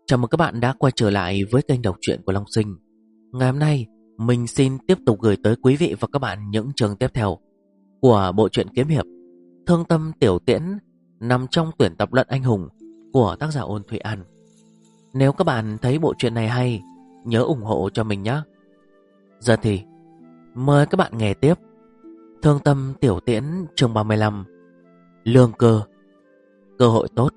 Chào mừng các bạn đã quay trở lại với kênh đọc truyện của Long Sinh. Ngày hôm nay, mình xin tiếp tục gửi tới quý vị và các bạn những chương tiếp theo của bộ truyện kiếm hiệp Thương Tâm Tiểu Tiễn, nằm trong tuyển tập Luận Anh Hùng của tác giả Ôn Thụy An. Nếu các bạn thấy bộ truyện này hay, nhớ ủng hộ cho mình nhé. Giờ thì mời các bạn nghe tiếp Thương Tâm Tiểu Tiễn chương 35, Lương Cơ, cơ hội tốt.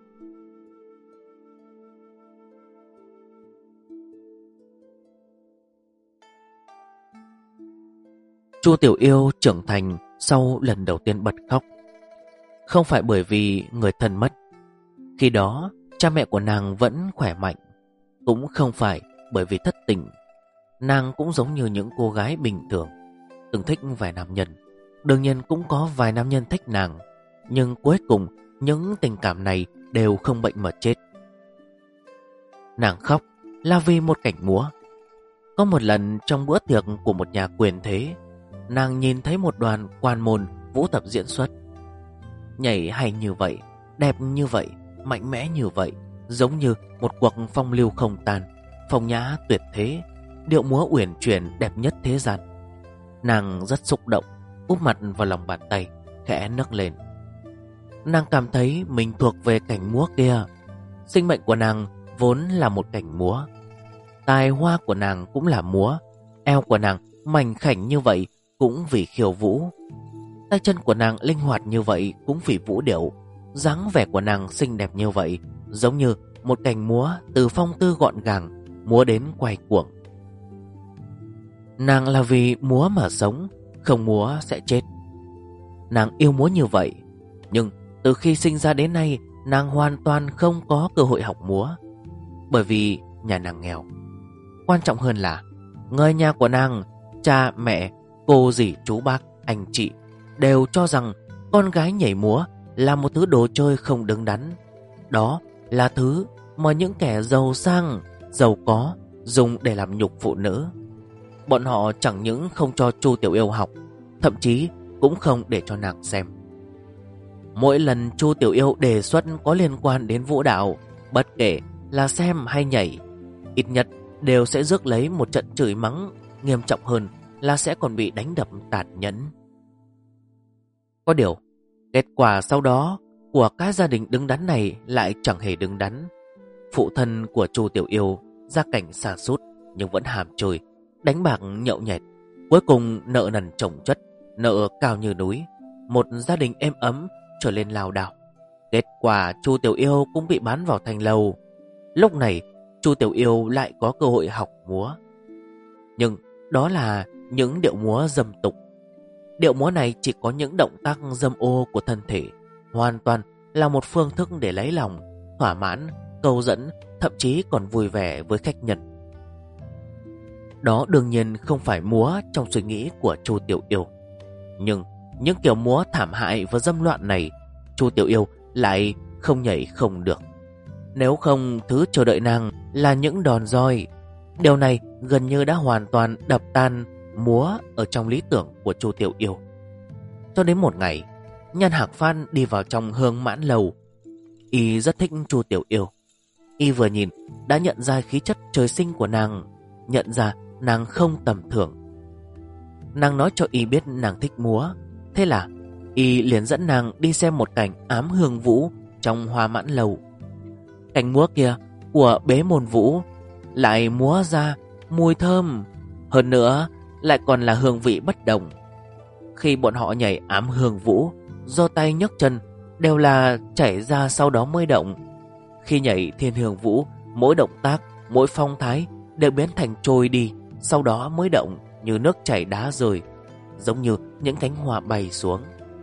Chu Tiểu Yêu trưởng thành sau lần đầu tiên bật khóc. Không phải bởi vì người thân mất, khi đó cha mẹ của nàng vẫn khỏe mạnh. Cũng không phải bởi vì thất tình. Nàng cũng giống như những cô gái bình thường, từng thích vài nam nhân. Đương nhiên cũng có vài nam nhân thích nàng, nhưng cuối cùng những tình cảm này đều không bệnh mà chết. Nàng khóc là vì một cảnh múa. Có một lần trong bữa tiệc của một nhà quyền thế, nàng nhìn thấy một đoàn quan môn vũ tập diễn xuất. Nhảy hay như vậy, đẹp như vậy, mạnh mẽ như vậy, giống như một cuộc phong lưu không tan, phong nhã tuyệt thế, điệu múa uyển chuyển đẹp nhất thế gian. Nàng rất xúc động, úp mặt vào lòng bàn tay, khẽ nấc lên. Nàng cảm thấy mình thuộc về cảnh múa kia. Sinh mệnh của nàng vốn là một cảnh múa. Tài hoa của nàng cũng là múa. Eo của nàng mảnh khảnh như vậy cũng vì khiêu vũ. Tay chân của nàng linh hoạt như vậy cũng vì vũ điệu. Dáng vẻ của nàng xinh đẹp như vậy, giống như một cảnh múa từ phong tư gọn gàng, múa đến quay cuồng. Nàng là vì múa mà sống, không múa sẽ chết. Nàng yêu múa như vậy, nhưng từ khi sinh ra đến nay, nàng hoàn toàn không có cơ hội học múa. Bởi vì nhà nàng nghèo. Quan trọng hơn là người nhà của nàng, cha mẹ, cô dì chú bác, anh chị đều cho rằng con gái nhảy múa là một thứ đồ chơi không đứng đắn. Đó là thứ mà những kẻ giàu sang, giàu có dùng để làm nhục phụ nữ. Bọn họ chẳng những không cho Chu Tiểu Yêu học, thậm chí cũng không để cho nàng xem. Mỗi lần Chu Tiểu Yêu đề xuất có liên quan đến vũ đạo, bất kể là xem hay nhảy, ít nhất đều sẽ rước lấy một trận chửi mắng, nghiêm trọng hơn là sẽ còn bị đánh đập tàn nhẫn. Có điều, kết quả sau đó của cái gia đình đứng đắn này lại chẳng hề đứng đắn. Phụ thân của Chu Tiểu Yêu gia cảnh sa sút nhưng vẫn hàm chơi, đánh bạc nhậu nhẹt, cuối cùng nợ nần chồng chất, nợ cao như núi. Một gia đình êm ấm trở lên lao đao. Kết quả Chu Tiểu Yêu cũng bị bán vào thành lầu. Lúc này Chu Tiểu Yêu lại có cơ hội học múa. Nhưng đó là những điệu múa dâm tục. Điệu múa này chỉ có những động tác dâm ô của thân thể, hoàn toàn là một phương thức để lấy lòng, thỏa mãn, câu dẫn, thậm chí còn vui vẻ với khách nhân. Đó đương nhiên không phải múa trong suy nghĩ của Chu Tiểu Yêu. Nhưng những kiểu múa thảm hại và dâm loạn này, Chu Tiểu Yêu lại không nhảy không được. Nếu không, thứ chờ đợi nàng là những đòn roi. Điều này gần như đã hoàn toàn đập tan múa ở trong lý tưởng của Chu Tiểu Yêu. Cho đến một ngày, Nhan Hạc Phan đi vào trong Hương Mãn Lầu. Y rất thích Chu Tiểu Yêu. Y vừa nhìn đã nhận ra khí chất trời sinh của nàng, nhận ra nàng không tầm thường. Nàng nói cho Y biết nàng thích múa. Thế là Y liền dẫn nàng đi xem một cảnh ám hương vũ trong Hoa Mãn Lầu. Cảnh múa kia của Bế Môn Vũ lại múa ra mùi thơm, hơn nữa lại còn là hương vị bất đồng. Khi bọn họ nhảy ám hương vũ, giơ tay nhấc chân đều là chảy ra sau đó mới động. Khi nhảy thiên hương vũ, mỗi động tác, mỗi phong thái đều biến thành trôi đi, sau đó mới động, như nước chảy đá rơi, giống như những cánh hoa bay xuống.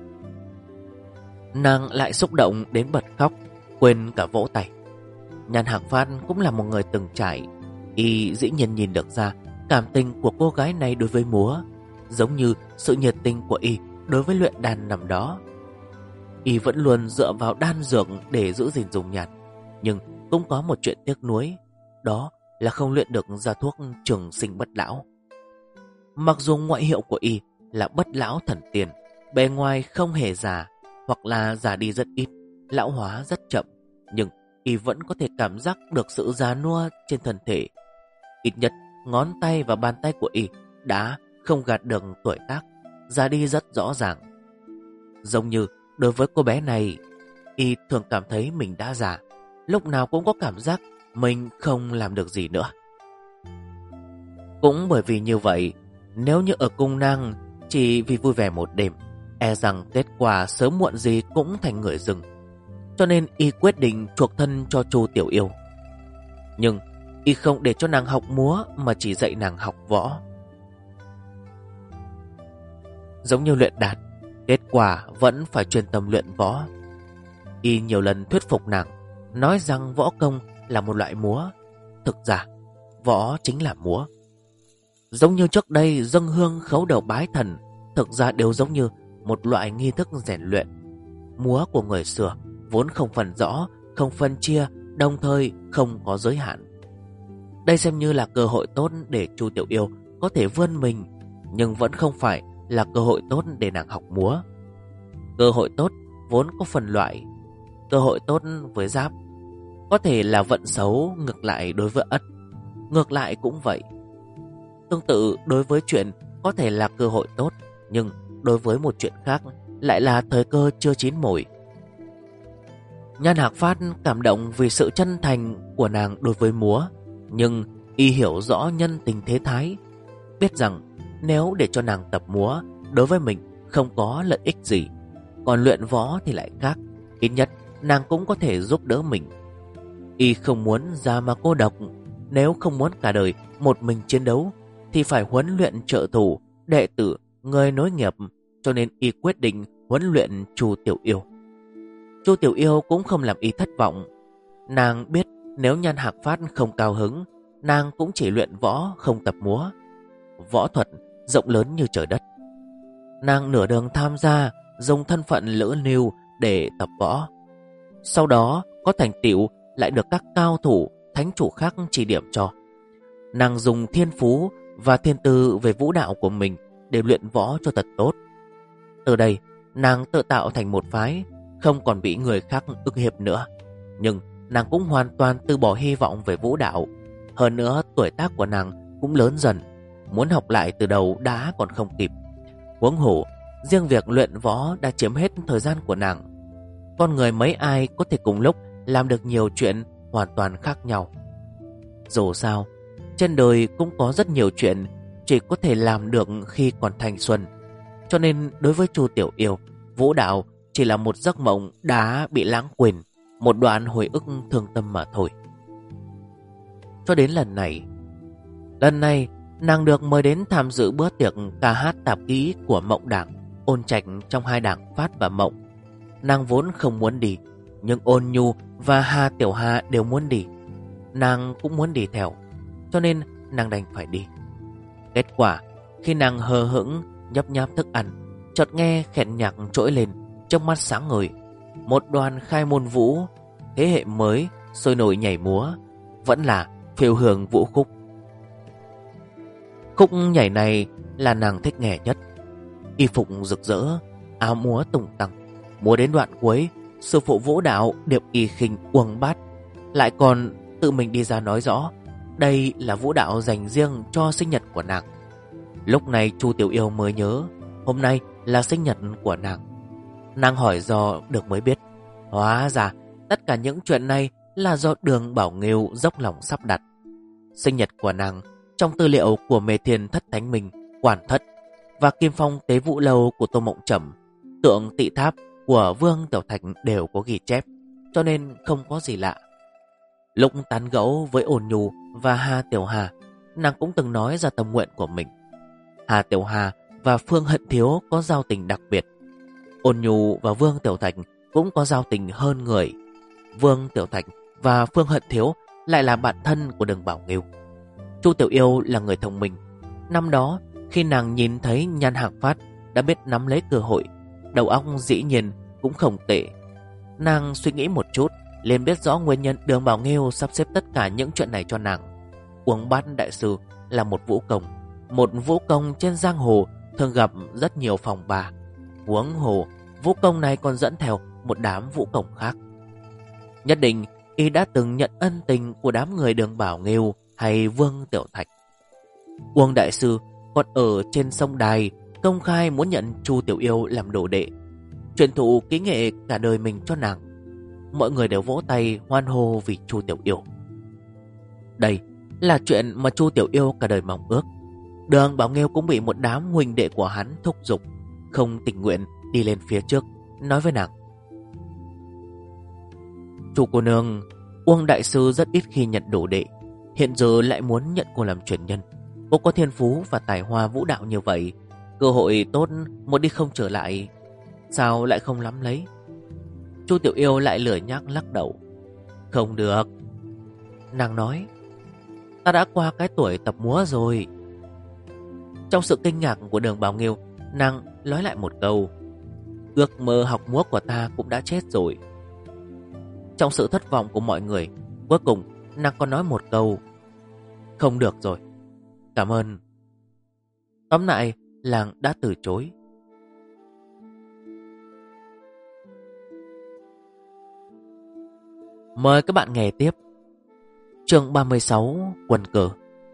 Nàng lại xúc động đến bật khóc, quên cả vỗ tay. Nhan Hạc Phan cũng là một người từng trải. Y dĩ nhiên nhìn được ra cảm tình của cô gái này đối với múa, giống như sự nhiệt tình của Y đối với luyện đàn năm đó. Y vẫn luôn dựa vào đan dược để giữ gìn dùng nhạt, nhưng cũng có một chuyện tiếc nuối, đó là không luyện được ra thuốc trường sinh bất lão. Mặc dù ngoại hiệu của Y là bất lão thần tiên, bề ngoài không hề già, hoặc là già đi rất ít, lão hóa rất chậm, nhưng y vẫn có thể cảm giác được sự già nua trên thân thể. Ít nhất ngón tay và bàn tay của y đã không gạt được tuổi tác, già đi rất rõ ràng. Giống như đối với cô bé này, y thường cảm thấy mình đã già, lúc nào cũng có cảm giác mình không làm được gì nữa. Cũng bởi vì như vậy, nếu như ở cùng nàng chỉ vì vui vẻ một đêm, e rằng kết quả sớm muộn gì cũng thành người dưng. Cho nên y quyết định chuộc thân cho Chu Tiểu Yêu. Nhưng y không để cho nàng học múa mà chỉ dạy nàng học võ. Giống như luyện đàn, kết quả vẫn phải chuyên tâm luyện võ. Y nhiều lần thuyết phục nàng, nói rằng võ công là một loại múa. Thực ra, võ chính là múa. Giống như trước đây dâng hương khấu đầu bái thần, thực ra đều giống như một loại nghi thức rèn luyện. Múa của người xưa vốn không phân rõ, không phân chia, đồng thời không có giới hạn. Đây xem như là cơ hội tốt để Chu Tiểu Yêu có thể vươn mình, nhưng vẫn không phải là cơ hội tốt để nàng học múa. Cơ hội tốt vốn có phần loại. Cơ hội tốt với Giáp có thể là vận xấu, ngược lại đối với Ất, ngược lại cũng vậy. Tương tự đối với chuyện có thể là cơ hội tốt, nhưng đối với một chuyện khác lại là thời cơ chưa chín mồi. Nhan Hạc Phát cảm động vì sự chân thành của nàng đối với múa, nhưng y hiểu rõ nhân tình thế thái, biết rằng nếu để cho nàng tập múa, đối với mình không có lợi ích gì. Còn luyện võ thì lại khác, ít nhất nàng cũng có thể giúp đỡ mình. Y không muốn già mà cô độc, nếu không muốn cả đời một mình chiến đấu thì phải huấn luyện trợ thủ, đệ tử, người nối nghiệp, cho nên y quyết định huấn luyện Chu Tiểu Yêu. Chu Tiểu Yêu cũng không làm y thất vọng. Nàng biết nếu Nhan Hạc Phát không cao hứng, nàng cũng chỉ luyện võ không tập múa. Võ thuật rộng lớn như trời đất. Nàng nửa đường tham gia, dùng thân phận lữ lưu để tập võ. Sau đó có thành tựu lại được các cao thủ, thánh chủ khác chỉ điểm cho. Nàng dùng thiên phú và thiên tư về vũ đạo của mình để luyện võ cho thật tốt. Từ đây nàng tự tạo thành một phái, không còn bị người khác ức hiếp nữa. Nhưng nàng cũng hoàn toàn từ bỏ hy vọng về vũ đạo. Hơn nữa tuổi tác của nàng cũng lớn dần, muốn học lại từ đầu đã còn không kịp. Huống hồ riêng việc luyện võ đã chiếm hết thời gian của nàng. Con người mấy ai có thể cùng lúc làm được nhiều chuyện hoàn toàn khác nhau. Dù sao, trên đời cũng có rất nhiều chuyện chỉ có thể làm được khi còn thanh xuân. Cho nên đối với Chu Tiểu Yêu, vũ đạo chỉ là một giấc mộng đã bị lãng quên, một đoạn hồi ức thương tâm mà thôi. Cho đến lần này nàng được mời đến tham dự bữa tiệc ca hát tạp kỹ của Mộng Đảng, Ôn Trạch trong hai đảng Phát và Mộng. Nàng vốn không muốn đi, nhưng Ôn Nhu và Hà Tiểu Hà đều muốn đi. Nàng cũng muốn đi theo, cho nên nàng đành phải đi. Kết quả, khi nàng hờ hững nhấp nháp thức ăn, chợt nghe khẹn nhạc trỗi lên, trong mắt sáng ngời. Một đoàn khai môn vũ, thế hệ mới, sôi nổi nhảy múa, vẫn là phiêu hương vũ khúc. Khúc nhảy này là nàng thích nghe nhất. Y phục rực rỡ, áo múa tung tăng. Múa đến đoạn cuối, sư phụ vũ đạo Điệp Y Khinh uông bát lại còn tự mình đi ra nói rõ đây là vũ đạo dành riêng cho sinh nhật của nàng. Lúc này Chu Tiểu Yêu mới nhớ hôm nay là sinh nhật của nàng. Nàng hỏi do được mới biết, hóa ra tất cả những chuyện này là do Đường Bảo Nghiêu dốc lòng sắp đặt. Sinh nhật của nàng trong tư liệu của Mê Thiên Thất Thánh Minh, Quản Thất và Kim Phong Tế Vũ Lâu của Tô Mộng Trầm, Tượng Tị Tháp của Vương Tiểu Thạch đều có ghi chép, cho nên không có gì lạ. Lúc tán gẫu với Ôn Nhu và Hà Tiểu Hà, nàng cũng từng nói ra tâm nguyện của mình. Hà Tiểu Hà và Phương Hận Thiếu có giao tình đặc biệt. Ôn Nhu và Vương Tiểu Thạch cũng có giao tình hơn người. Vương Tiểu Thạch và Phương Hận Thiếu lại là bạn thân của Đường Bảo Nghiêu. Chu Tiểu Yêu là người thông minh. Năm đó khi nàng nhìn thấy Nhan Hạc Phát đã biết nắm lấy cơ hội, đầu óc dĩ nhiên cũng không tệ. Nàng suy nghĩ một chút, liền biết rõ nguyên nhân Đường Bảo Nghiêu sắp xếp tất cả những chuyện này cho nàng. Uông Bát đại sư là một vũ công trên giang hồ thường gặp rất nhiều phòng bà. Huống hồ vũ công này còn dẫn theo một đám vũ công khác. Nhất định y đã từng nhận ân tình của đám người Đường Bảo Nghiêu hay Vương Tiểu Thạch. Uông đại sư còn ở trên sông Đài công khai muốn nhận Chu Tiểu Yêu làm đồ đệ, truyền thụ kỹ nghệ cả đời mình cho nàng. Mọi người đều vỗ tay hoan hô vì Chu Tiểu Yêu. Đây là chuyện mà Chu Tiểu Yêu cả đời mong ước. Đường Bảo Nghiêu cũng bị một đám huynh đệ của hắn thúc giục, không tình nguyện đi lên phía trước, nói với nàng: Chu cô nương, Uông đại sư rất ít khi nhận đồ đệ, hiện giờ lại muốn nhận cô làm truyền nhân. Cô có thiên phú và tài hoa vũ đạo như vậy, cơ hội tốt một đi không trở lại, sao lại không nắm lấy? Chu Tiểu Yêu lại lười nhác lắc đầu. Không được, nàng nói, ta đã qua cái tuổi tập múa rồi. Trong sự kinh ngạc của Đường Bảo Nghiêu, nàng nói lại một câu: ước mơ học múa của ta cũng đã chết rồi. Trong sự thất vọng của mọi người, cuối cùng nàng còn nói một câu: không được rồi, cảm ơn. Tóm lại, làng đã từ chối. Mời các bạn nghe tiếp. Chương 36: Quân cờ.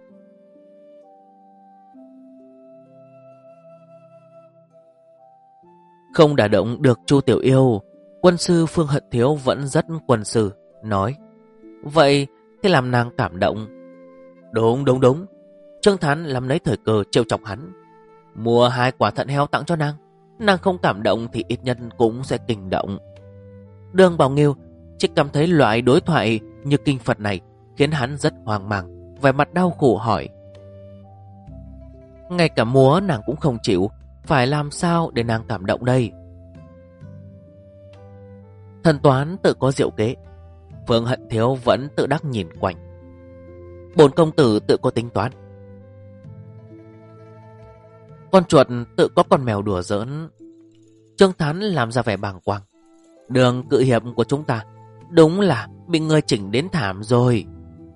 Không đả động được Chu Tiểu Yêu, quân sư Phương Hận Thiếu vẫn rất quân sư, nói: vậy thì làm nàng cảm động. Đúng. Trương Thán làm lấy thời cơ trêu chọc hắn, mua 2 quả thận heo tặng cho nàng. Nàng không cảm động thì ít nhất cũng sẽ kinh động. Đường Bảo Nghiêu chỉ cảm thấy loại đối thoại như kinh Phật này khiến hắn rất hoang mang, vẻ mặt đau khổ hỏi: ngay cả múa nàng cũng không chịu, phải làm sao để nàng cảm động đây? Thần toán tự có diệu kế, Phương Hận Thiếu vẫn tự đắc nhìn quanh. Bổn công tử tự có tính toán. Con chuột tự có con mèo đùa giỡn. Trương Thán làm ra vẻ bàng quang. Đường cự hiệp của chúng ta đúng là bị ngươi chỉnh đến thảm rồi.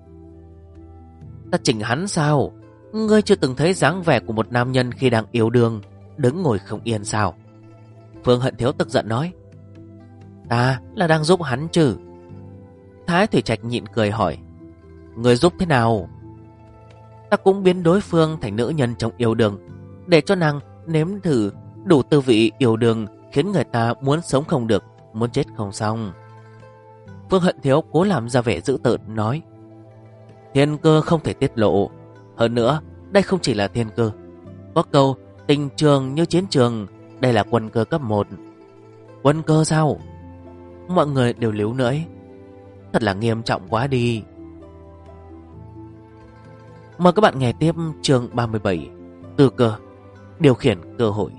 Ta chỉnh hắn sao? Ngươi chưa từng thấy dáng vẻ của một nam nhân khi đang yêu đương, đứng ngồi không yên sao? Phương Hận Thiếu tức giận nói: ta là đang giúp hắn chứ. Thái Thủy Trạch nhịn cười hỏi: người giúp thế nào? Ta cũng biến đối phương thành nữ nhân trong yêu đương, để cho nàng nếm thử đủ tư vị yêu đương, khiến người ta muốn sống không được, muốn chết không xong. Phương Hận Thiếu cố làm ra vẻ dữ tợn nói: thiên cơ không thể tiết lộ. Hơn nữa, đây không chỉ là thiên cơ. Có câu tình trường như chiến trường, đây là quân cơ cấp 1. Quân cơ sao? Mọi người đều líu lưỡi. Thật là nghiêm trọng quá đi. Mời các bạn nghe tiếp chương 37: Tư cơ, điều khiển cơ hội.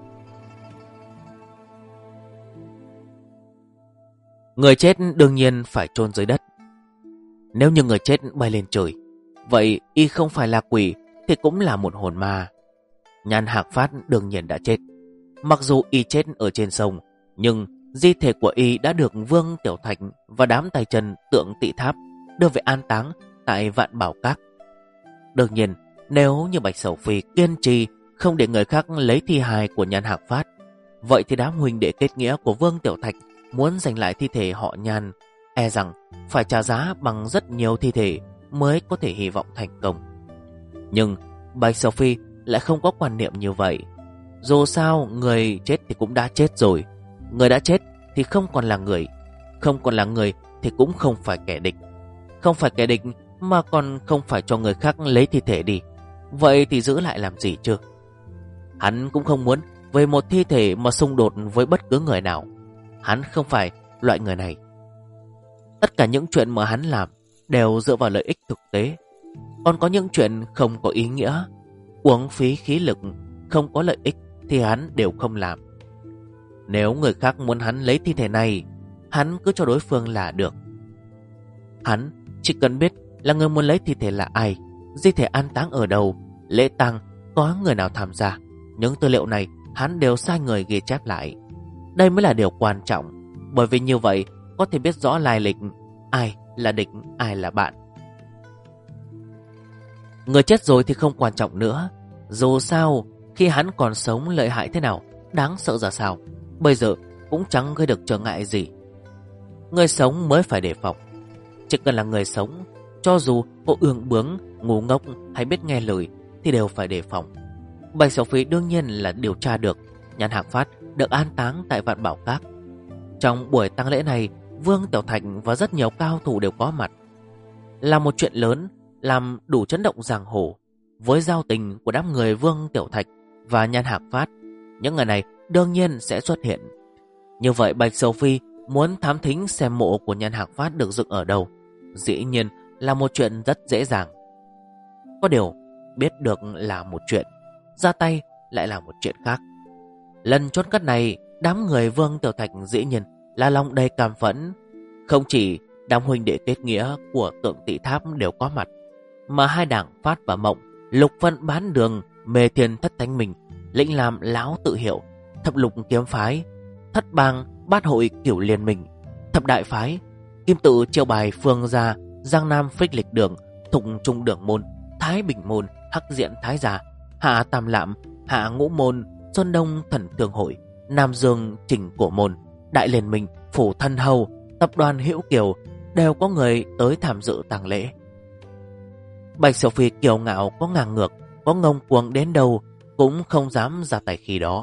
Người chết đương nhiên phải chôn dưới đất. Nếu như người chết bay lên trời, vậy y không phải là quỷ thì cũng là một hồn ma. Nhan Hạc Phát đương nhiên đã chết. Mặc dù y chết ở trên sông, nhưng di thể của y đã được Vương Tiểu Thạch và đám tay chân Tượng Tị Tháp đưa về an táng tại Vạn Bảo Các. Đương nhiên, nếu như Bạch Sầu Phi kiên trì không để người khác lấy thi hài của Nhan Hạc Phát, vậy thì đám huynh đệ kết nghĩa của Vương Tiểu Thạch muốn giành lại thi thể họ Nhan, e rằng phải trả giá bằng rất nhiều thi thể mới có thể hy vọng thành công. Nhưng Bạch Sầu Phi lại không có quan niệm như vậy. Dù sao người chết thì cũng đã chết rồi. Người đã chết thì không còn là người, không còn là người thì cũng không phải kẻ địch. Không phải kẻ địch mà còn không phải cho người khác lấy thi thể đi, vậy thì giữ lại làm gì chứ? Hắn cũng không muốn về một thi thể mà xung đột với bất cứ người nào. Hắn không phải loại người này. Tất cả những chuyện mà hắn làm đều dựa vào lợi ích thực tế. Còn có những chuyện không có ý nghĩa, uống phí khí lực, không có lợi ích thì hắn đều không làm. Nếu người khác muốn hắn lấy thi thể này, hắn cứ cho đối phương là được. Hắn chỉ cần biết là người muốn lấy thi thể là ai, di thể an táng ở đâu, lễ tang có người nào tham gia. Những tư liệu này hắn đều sai người ghi chép lại. Đây mới là điều quan trọng, bởi vì như vậy có thể biết rõ lai lịch, ai là địch, ai là bạn. Người chết rồi thì không quan trọng nữa. Dù sao, khi hắn còn sống lợi hại thế nào, đáng sợ ra sao, bây giờ cũng chẳng gây được trở ngại gì. Người sống mới phải đề phòng. Chỉ cần là người sống, cho dù có ương bướng, ngu ngốc hay biết nghe lời thì đều phải đề phòng. Bạch Sầu Phi đương nhiên là điều tra được Nhan Hạc Phát được an táng tại Vạn Bảo Các. Trong buổi tang lễ này, Vương Tiểu Thạch và rất nhiều cao thủ đều có mặt. Là một chuyện lớn, làm đủ chấn động giang hồ. Với giao tình của đám người Vương Tiểu Thạch và Nhan Hạc Phát, những người này đương nhiên sẽ xuất hiện. Như vậy Bạch Sầu Phi muốn thám thính xem mộ của Nhan Hạc Phát được dựng ở đâu, dĩ nhiên là một chuyện rất dễ dàng. Có điều, biết được là một chuyện, ra tay lại là một chuyện khác. Lần chôn cất này, đám người Vương Tiểu Thạch dĩ nhiên là lòng đầy cảm phẫn. Không chỉ đám huynh đệ kết nghĩa của Tượng Tị Tháp đều có mặt, mà hai đảng Phát và Mộng, Lục Phân Bán Đường, Mê Thiên Thất Thánh Mình, lĩnh làm Lão Tự Hiệu, Thập Lục Kiếm Phái, Thất Bang Bát Hội Kiểu Liên Minh, Thập Đại Phái, Kim Tự Chiêu Bài Phương Gia, Giang Nam Phích Lịch Đường, Thục Trung Đường Môn, Thái Bình Môn, Hắc Diện Thái Gia, Hạ Tam Lạm, Hạ Ngũ Môn, Xuân Đông Thần Thương Hội, Nam Dương Trình Cổ Môn, Đại Liên Minh, Phủ Thân Hầu, Tập đoàn Hữu Kiều đều có người tới tham dự tang lễ. Bạch Sầu Phi kiêu ngạo có ngang ngược, có ngông cuồng đến đâu cũng không dám ra tay khi đó.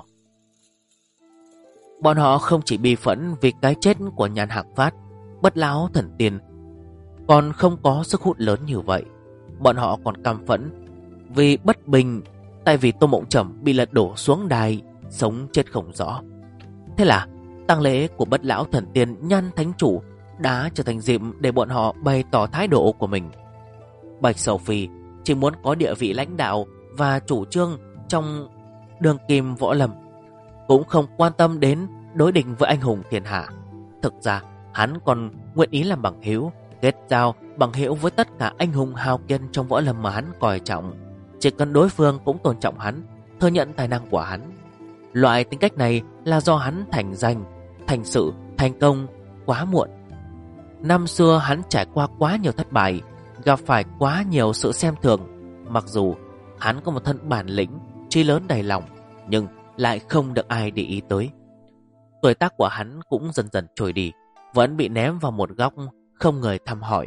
Bọn họ không chỉ bi phẫn vì cái chết của Nhan Hạc Phát, Bất Lão Thần Tiên còn không có sức hút lớn như vậy. Bọn họ còn căm phẫn vì bất bình, tại vì Tô Mộng Trầm bị lật đổ xuống đài, sống chết không rõ. Thế là tang lễ của Bất Lão Thần Tiên Nhan Thánh Chủ đã trở thành dịp để bọn họ bày tỏ thái độ của mình. Bạch Sầu Phi chỉ muốn có địa vị lãnh đạo và chủ trương trong đương kim võ lâm, cũng không quan tâm đến đối địch với anh hùng thiên hạ. Thực ra hắn còn nguyện ý làm bằng hữu, kết giao bằng hữu với tất cả anh hùng hào kiệt trong võ lâm mà hắn coi trọng. Chỉ cần đối phương cũng tôn trọng hắn, thừa nhận tài năng của hắn. Loại tính cách này là do hắn thành danh, thành sự, thành công quá muộn. Năm xưa hắn trải qua quá nhiều thất bại, gặp phải quá nhiều sự xem thường. Mặc dù hắn có một thân bản lĩnh, trí lớn đầy lòng, nhưng lại không được ai để ý tới. Tuổi tác của hắn cũng dần dần trôi đi, vẫn bị ném vào một góc, không người thăm hỏi.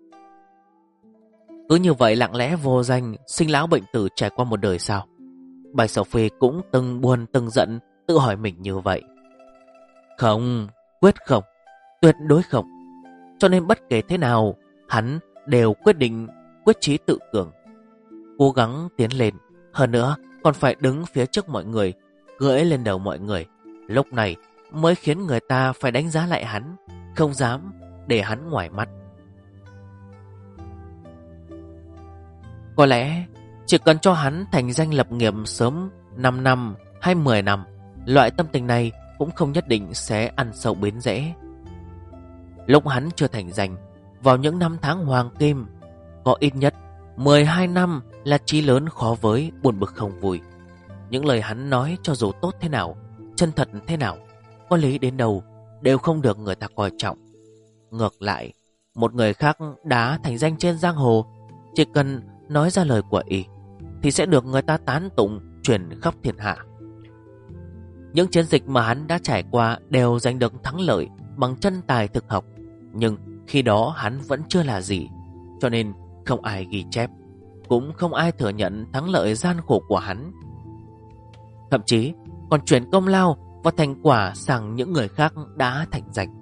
Cứ như vậy lặng lẽ vô danh, sinh lão bệnh tử trải qua một đời sao? Bạch Sầu Phi cũng từng buồn từng giận, tự hỏi mình như vậy. Không, quyết không, tuyệt đối không. Cho nên bất kể thế nào, hắn đều quyết định quyết chí tự cường, cố gắng tiến lên. Hơn nữa còn phải đứng phía trước mọi người, cưỡi lên đầu mọi người. Lúc này mới khiến người ta phải đánh giá lại hắn, không dám để hắn ngoài mắt. Có lẽ chỉ cần cho hắn thành danh lập nghiệp sớm 5 năm hay 10 năm, loại tâm tình này cũng không nhất định sẽ ăn sâu bén rễ. Lúc hắn chưa thành danh, vào những năm tháng hoàng kim, có ít nhất 12 năm là chí lớn khó với, buồn bực không vui. Những lời hắn nói cho dù tốt thế nào, chân thật thế nào, có lý đến đâu, đều không được người ta coi trọng. Ngược lại, một người khác đã thành danh trên giang hồ, chỉ cần nói ra lời của y thì sẽ được người ta tán tụng, truyền khắp thiên hạ. Những chiến dịch mà hắn đã trải qua đều giành được thắng lợi bằng chân tài thực học, nhưng khi đó hắn vẫn chưa là gì, cho nên không ai ghi chép, cũng không ai thừa nhận thắng lợi gian khổ của hắn. Thậm chí còn chuyển công lao và thành quả sang những người khác đã thành danh.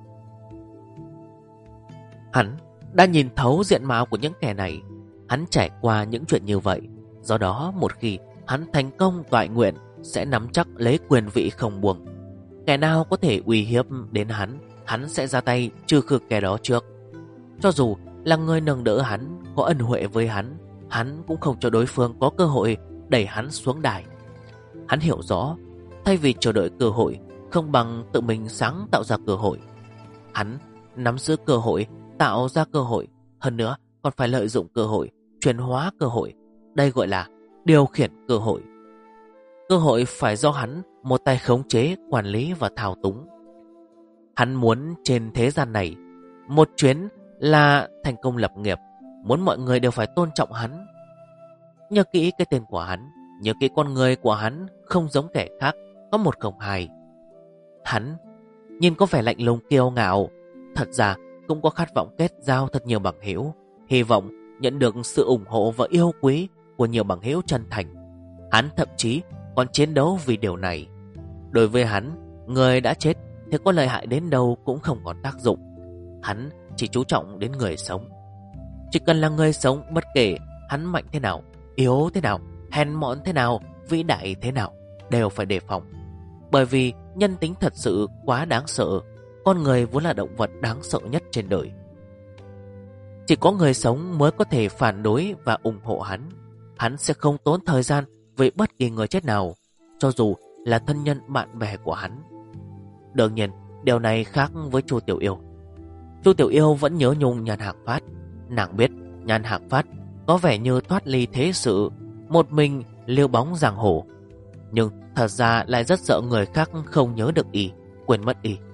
Hắn đã nhìn thấu diện mạo của những kẻ này. Hắn trải qua những chuyện như vậy, do đó một khi hắn thành công toại nguyện, sẽ nắm chắc lấy quyền vị không buông. Kẻ nào có thể uy hiếp đến hắn sẽ ra tay trừ khử kẻ đó trước. Cho dù là người nâng đỡ hắn, có ân huệ với hắn cũng không cho đối phương có cơ hội đẩy hắn xuống đài. Hắn hiểu rõ, thay vì chờ đợi cơ hội, không bằng tự mình sáng tạo ra cơ hội. Hắn nắm giữ cơ hội, tạo ra cơ hội, hơn nữa còn phải lợi dụng cơ hội, chuyển hóa cơ hội. Đây gọi là điều khiển cơ hội. Cơ hội phải do hắn một tay khống chế, quản lý và thao túng. Hắn muốn trên thế gian này, một chuyến là thành công lập nghiệp, muốn mọi người đều phải tôn trọng hắn. Nhớ kỹ cái tên của hắn, nhớ kỹ con người của hắn không giống kẻ khác, có một không hai. Hắn nhìn có vẻ lạnh lùng kiêu ngạo, thật ra cũng có khát vọng kết giao thật nhiều bằng hữu, hy vọng nhận được sự ủng hộ và yêu quý của nhiều bằng hữu chân thành. Hắn thậm chí còn chiến đấu vì điều này. Đối với hắn, người đã chết thì có lợi hại đến đâu cũng không còn tác dụng. Hắn chỉ chú trọng đến người sống. Chỉ cần là người sống, bất kể hắn mạnh thế nào, yếu thế nào, hèn mọn thế nào, vĩ đại thế nào, đều phải đề phòng. Bởi vì nhân tính thật sự quá đáng sợ. Con người vốn là động vật đáng sợ nhất trên đời. Chỉ có người sống mới có thể phản đối và ủng hộ hắn. Hắn sẽ không tốn thời gian với bất kỳ người chết nào, cho dù là thân nhân bạn bè của hắn. Đương nhiên, điều này khác với Chu Tiểu Yêu. Chu Tiểu Yêu vẫn nhớ nhung Nhan Hạc Phát. Nàng biết Nhan Hạc Phát có vẻ như thoát ly thế sự, một mình liêu bóng giang hồ, nhưng thật ra lại rất sợ người khác không nhớ được y, quên mất y.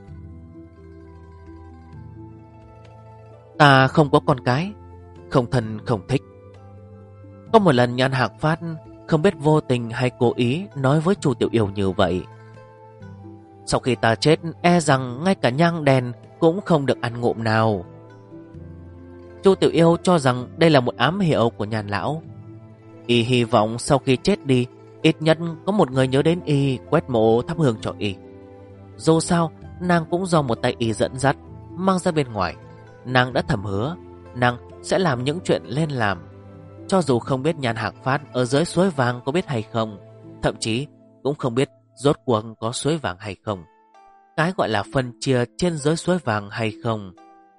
Ta không có con cái, không thân không thích. Có một lần Nhan Hạc Phát không biết vô tình hay cố ý nói với Chu Tiểu Yêu như vậy. Sau khi ta chết, e rằng ngay cả nhang đèn cũng không được ăn ngụm nào. Chu Tiểu Yêu cho rằng đây là một ám hiệu của Nhan lão. Y hy vọng sau khi chết đi, ít nhất có một người nhớ đến y, quét mộ thắp hương cho y. Dù sao, nàng cũng do một tay y dẫn dắt, mang ra bên ngoài. Nàng đã thầm hứa nàng sẽ làm những chuyện lên làm. Cho dù không biết Nhan Hạc Phát ở dưới suối vàng có biết hay không, thậm chí cũng không biết rốt cuộc có suối vàng hay không, cái gọi là phân chia trên dưới suối vàng hay không.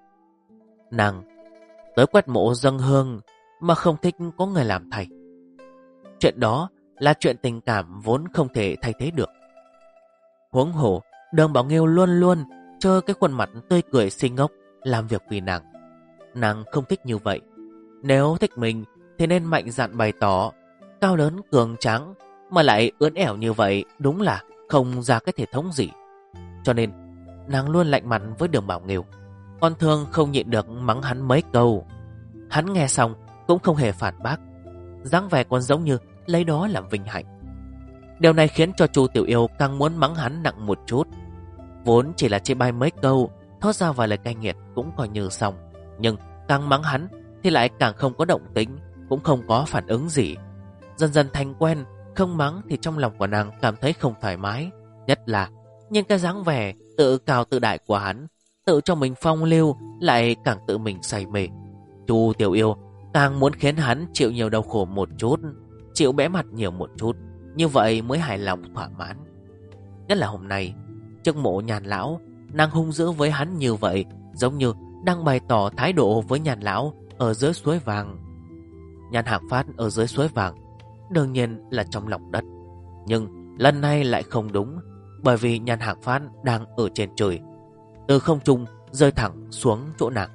Nàng tới quét mộ dâng hương mà không thích có người làm thay. Chuyện đó là chuyện tình cảm vốn không thể thay thế được. Huống hồ Đường Bảo Nghiêu luôn luôn trơ cái khuôn mặt tươi cười xinh ngốc làm việc vì nàng. Nàng không thích như vậy. Nếu thích mình thì nên mạnh dạn bày tỏ. Cao lớn cường tráng mà lại ưỡn ẻo như vậy đúng là không ra cái thể thống gì. Cho nên nàng luôn lạnh mặt với Đường Bảo Nghiêu, còn thường không nhịn được mắng hắn mấy câu. Hắn nghe xong cũng không hề phản bác, dáng vẻ còn giống như lấy đó làm vinh hạnh. Điều này khiến cho Chu Tiểu Yêu càng muốn mắng hắn nặng một chút. Vốn chỉ là chê bai mấy câu, thốt ra vài lời cay nghiệt cũng coi như xong, nhưng càng mắng hắn thì lại càng không có động tĩnh, cũng không có phản ứng gì. Dần dần thành quen, không mắng thì trong lòng của nàng cảm thấy không thoải mái. Nhất là nhìn cái dáng vẻ tự cao tự đại của hắn, tự cho mình phong lưu, lại càng tự mình say mê. Chu Tiểu Yêu càng muốn khiến hắn chịu nhiều đau khổ một chút, chịu bẽ mặt nhiều một chút, như vậy mới hài lòng thỏa mãn. Nhất là hôm nay, trước mộ Nhan lão, nàng hung dữ với hắn như vậy, giống như đang bày tỏ thái độ với Nhan lão ở dưới suối vàng. Nhan Hạc Phát ở dưới suối vàng đương nhiên là trong lòng đất, nhưng lần này lại không đúng, bởi vì Nhan Hạc Phát đang ở trên trời, từ không trung rơi thẳng xuống chỗ nàng.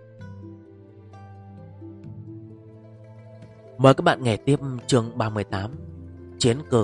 Mời các bạn nghe tiếp chương 38, Chiến cơ.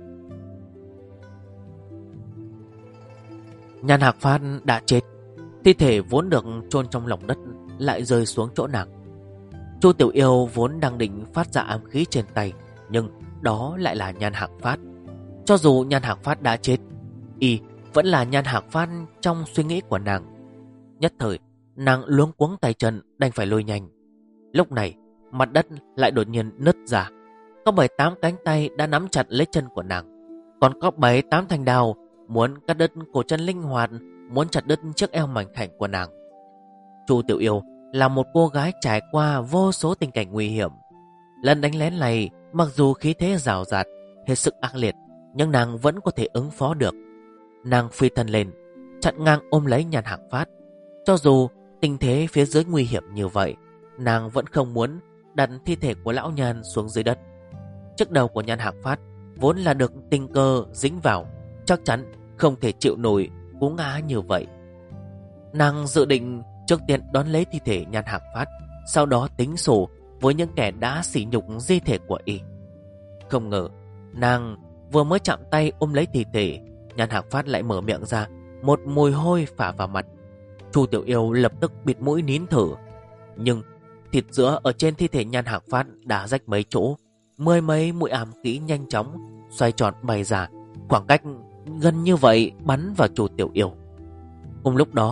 Nhan Hạc Phát đã chết, thi thể vốn được chôn trong lòng đất lại rơi xuống chỗ nàng. Chu Tiểu Yêu vốn đang định phát ra ám khí trên tay, nhưng đó lại là Nhan Hạc Phát. Cho dù Nhan Hạc Phát đã chết, y vẫn là Nhan Hạc Phát trong suy nghĩ của nàng. Nhất thời nàng luống cuống tay chân, đành phải lôi nhanh. Lúc này mặt đất lại đột nhiên nứt ra, có 7-8 cánh tay đã nắm chặt lấy chân của nàng, còn có 7-8 thanh đao muốn cắt đứt cổ chân linh hoạt, muốn chặt đứt chiếc eo mảnh khảnh của nàng. Chu Tiểu Yêu là một cô gái trải qua vô số tình cảnh nguy hiểm. Lần đánh lén này mặc dù khí thế rào rạt, hết sức ác liệt, nhưng nàng vẫn có thể ứng phó được. Nàng phi thân lên, chặn ngang ôm lấy Nhan Hạc Phát. Cho dù tình thế phía dưới nguy hiểm như vậy, nàng vẫn không muốn đặt thi thể của lão Nhan xuống dưới đất. Chiếc đầu của Nhan Hạc Phát vốn là được tình cơ dính vào, chắc chắn không thể chịu nổi cú ngã như vậy. Nàng dự định trước tiên đón lấy thi thể Nhan Hạc Phát, sau đó tính sổ với những kẻ đã sỉ nhục di thể của y. Không ngờ nàng vừa mới chạm tay ôm lấy thi thể, Nhan Hạc Phát lại mở miệng ra, một mùi hôi phả vào mặt. Chu Tiểu Yêu lập tức bịt mũi nín thở, nhưng thịt giữa ở trên thi thể Nhan Hạc Phát đã rách mấy chỗ, mười mấy mũi ám khí nhanh chóng xoay tròn bay ra, khoảng cách gần như vậy bắn vào Chu Tiểu Yêu. Cùng lúc đó,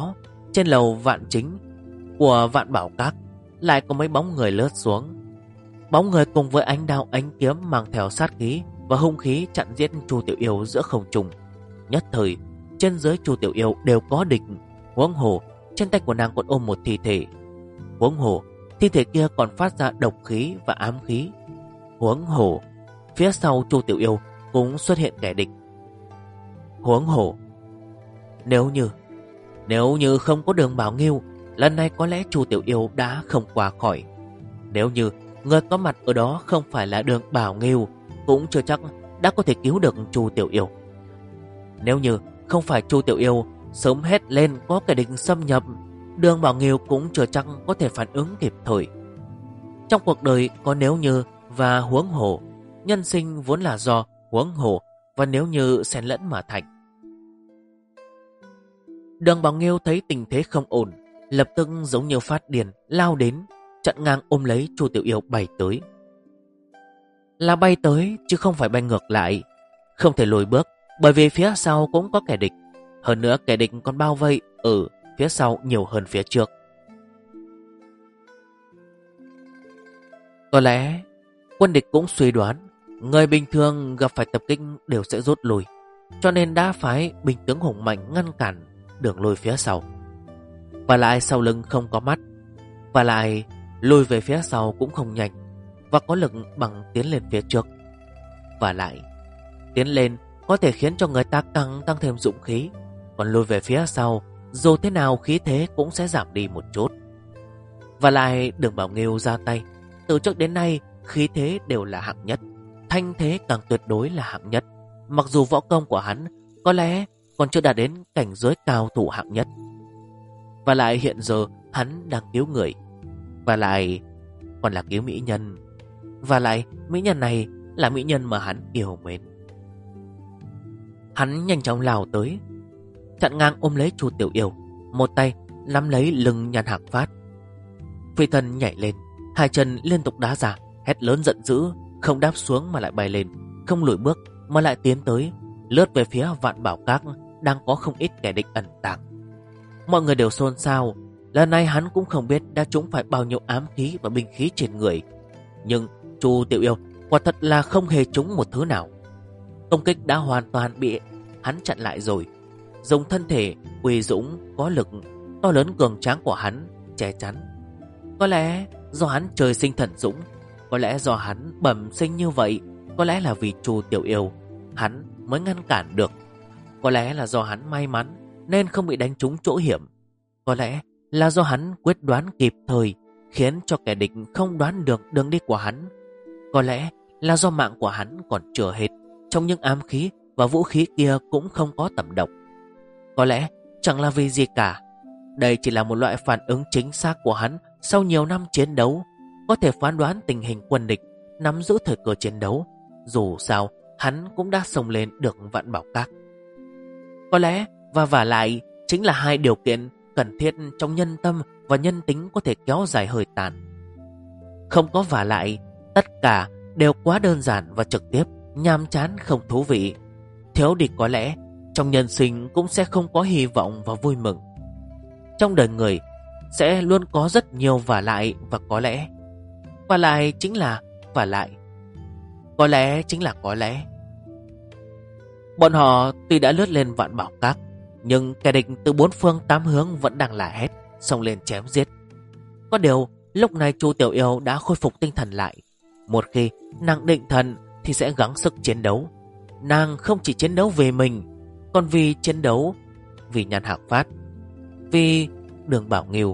Trên lầu Vạn Chính của Vạn Bảo Các lại có mấy bóng người lướt xuống. Bóng người cùng với ánh đao ánh kiếm mang theo sát khí và hung khí chặn giết Chu Tiểu Yêu giữa không trung. Nhất thời, trên dưới Chu Tiểu Yêu đều có địch. Huống hồ, trên tay của nàng còn ôm một thi thể. Huống hồ, thi thể kia còn phát ra độc khí và ám khí. Huống hồ, phía sau Chu Tiểu Yêu cũng xuất hiện kẻ địch. Huống hồ, nếu như không có Đường Bảo Nghiêu, lần này có lẽ Chu Tiểu Yêu đã không qua khỏi. Nếu như người có mặt ở đó không phải là Đường Bảo Nghiêu, cũng chưa chắc đã có thể cứu được Chu Tiểu Yêu. Nếu như không phải Chu Tiểu Yêu sớm hét lên có kẻ địch xâm nhập, Đường Bảo Nghiêu cũng chưa chắc có thể phản ứng kịp thời. Trong cuộc đời có nếu như và huống hồ, nhân sinh vốn là do huống hồ và nếu như xen lẫn mà thành. Đường Bảo Nghiêu thấy tình thế không ổn, lập tức giống như phát điên lao đến, chặn ngang ôm lấy Chu Tiểu Yêu bay tới. Là bay tới chứ không phải bay ngược lại, không thể lùi bước bởi vì phía sau cũng có kẻ địch. Hơn nữa kẻ địch còn bao vây ở phía sau nhiều hơn phía trước. Có lẽ quân địch cũng suy đoán người bình thường gặp phải tập kích đều sẽ rút lui, cho nên đã phái binh tướng hùng mạnh ngăn cản đường lùi phía sau. Và lại sau lưng không có mắt, và lại lùi về phía sau cũng không nhanh và có lực bằng tiến lên phía trước. Và lại tiến lên có thể khiến cho người ta càng tăng thêm dũng khí, còn lùi về phía sau dù thế nào khí thế cũng sẽ giảm đi một chút. Và lại Đường Bảo Nghiêu ra tay, từ trước đến nay khí thế đều là hạng nhất, thanh thế càng tuyệt đối là hạng nhất. Mặc dù võ công của hắn có lẽ còn chưa đạt đến cảnh giới cao thủ hạng nhất. Và lại hiện giờ hắn đang cứu người, và lại còn là cứu mỹ nhân. Và lại mỹ nhân này là mỹ nhân mà hắn yêu mến. Hắn nhanh chóng lao tới, chặn ngang ôm lấy Chu Tiểu Yêu, một tay nắm lấy lưng Nhan Hạc Phát. Phi thân nhảy lên, hai chân liên tục đá ra, hét lớn giận dữ, không đáp xuống mà lại bay lên, không lùi bước mà lại tiến tới, lướt về phía Vạn Bảo Các đang có không ít kẻ địch ẩn tàng. Mọi người đều xôn xao, lần này hắn cũng không biết đã trúng phải bao nhiêu ám khí và binh khí trên người. Nhưng Chu Tiểu Yêu quả thật là không hề trúng một thứ nào. Công kích đã hoàn toàn bị hắn chặn lại rồi. Dùng thân thể uy dũng có lực to lớn cường tráng của hắn che chắn. Có lẽ do hắn trời sinh thần dũng, có lẽ do hắn bẩm sinh như vậy, có lẽ là vì Chu Tiểu Yêu hắn mới ngăn cản được. Có lẽ là do hắn may mắn nên không bị đánh trúng chỗ hiểm. Có lẽ là do hắn quyết đoán kịp thời, khiến cho kẻ địch không đoán được đường đi của hắn. Có lẽ là do mạng của hắn còn chưa hết, trong những ám khí và vũ khí kia cũng không có tầm độc. Có lẽ chẳng là vì gì cả. Đây chỉ là một loại phản ứng chính xác của hắn sau nhiều năm chiến đấu, có thể phán đoán tình hình quân địch, nắm giữ thời cơ chiến đấu. Dù sao, hắn cũng đã xông lên được Vạn Bảo Các. Có lẽ và lại chính là hai điều kiện cần thiết trong nhân tâm và nhân tính có thể kéo dài hơi tàn. Không có và lại, tất cả đều quá đơn giản và trực tiếp, nhàm chán không thú vị. Thiếu đi có lẽ, trong nhân sinh cũng sẽ không có hy vọng và vui mừng. Trong đời người sẽ luôn có rất nhiều và lại và có lẽ. Và lại chính là và lại. Có lẽ chính là có lẽ. Bọn họ tuy đã lướt lên Vạn Bảo Các, nhưng kẻ địch từ bốn phương tám hướng vẫn đang la hét, xông lên chém giết. Có điều lúc này Chu Tiểu Yêu đã khôi phục tinh thần lại. Một khi nàng định thần thì sẽ gắng sức chiến đấu. Nàng không chỉ chiến đấu vì mình, còn vì chiến đấu vì Nhan Hạc Phát, vì Đường Bảo Nghiêu.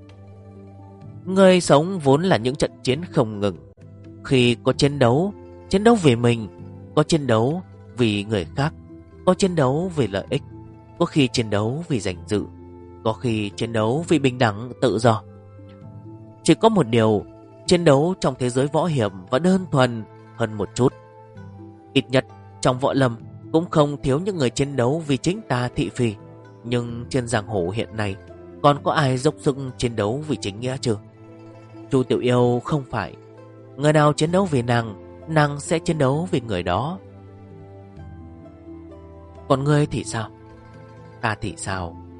Người sống vốn là những trận chiến không ngừng. Khi có chiến đấu vì mình, có chiến đấu vì người khác, có chiến đấu vì lợi ích, có khi chiến đấu vì danh dự, có khi chiến đấu vì bình đẳng tự do. Chỉ có một điều, chiến đấu trong thế giới võ hiểm và đơn thuần hơn một chút. Ít nhất trong võ lâm cũng không thiếu những người chiến đấu vì chính tà thị phi. Nhưng trên giang hồ hiện nay còn có ai dốc sức chiến đấu vì chính nghĩa chưa? Chu Tiểu Yêu không phải. Người nào chiến đấu vì nàng sẽ chiến đấu vì người đó. Còn ngươi thì sao? Ta thì sao?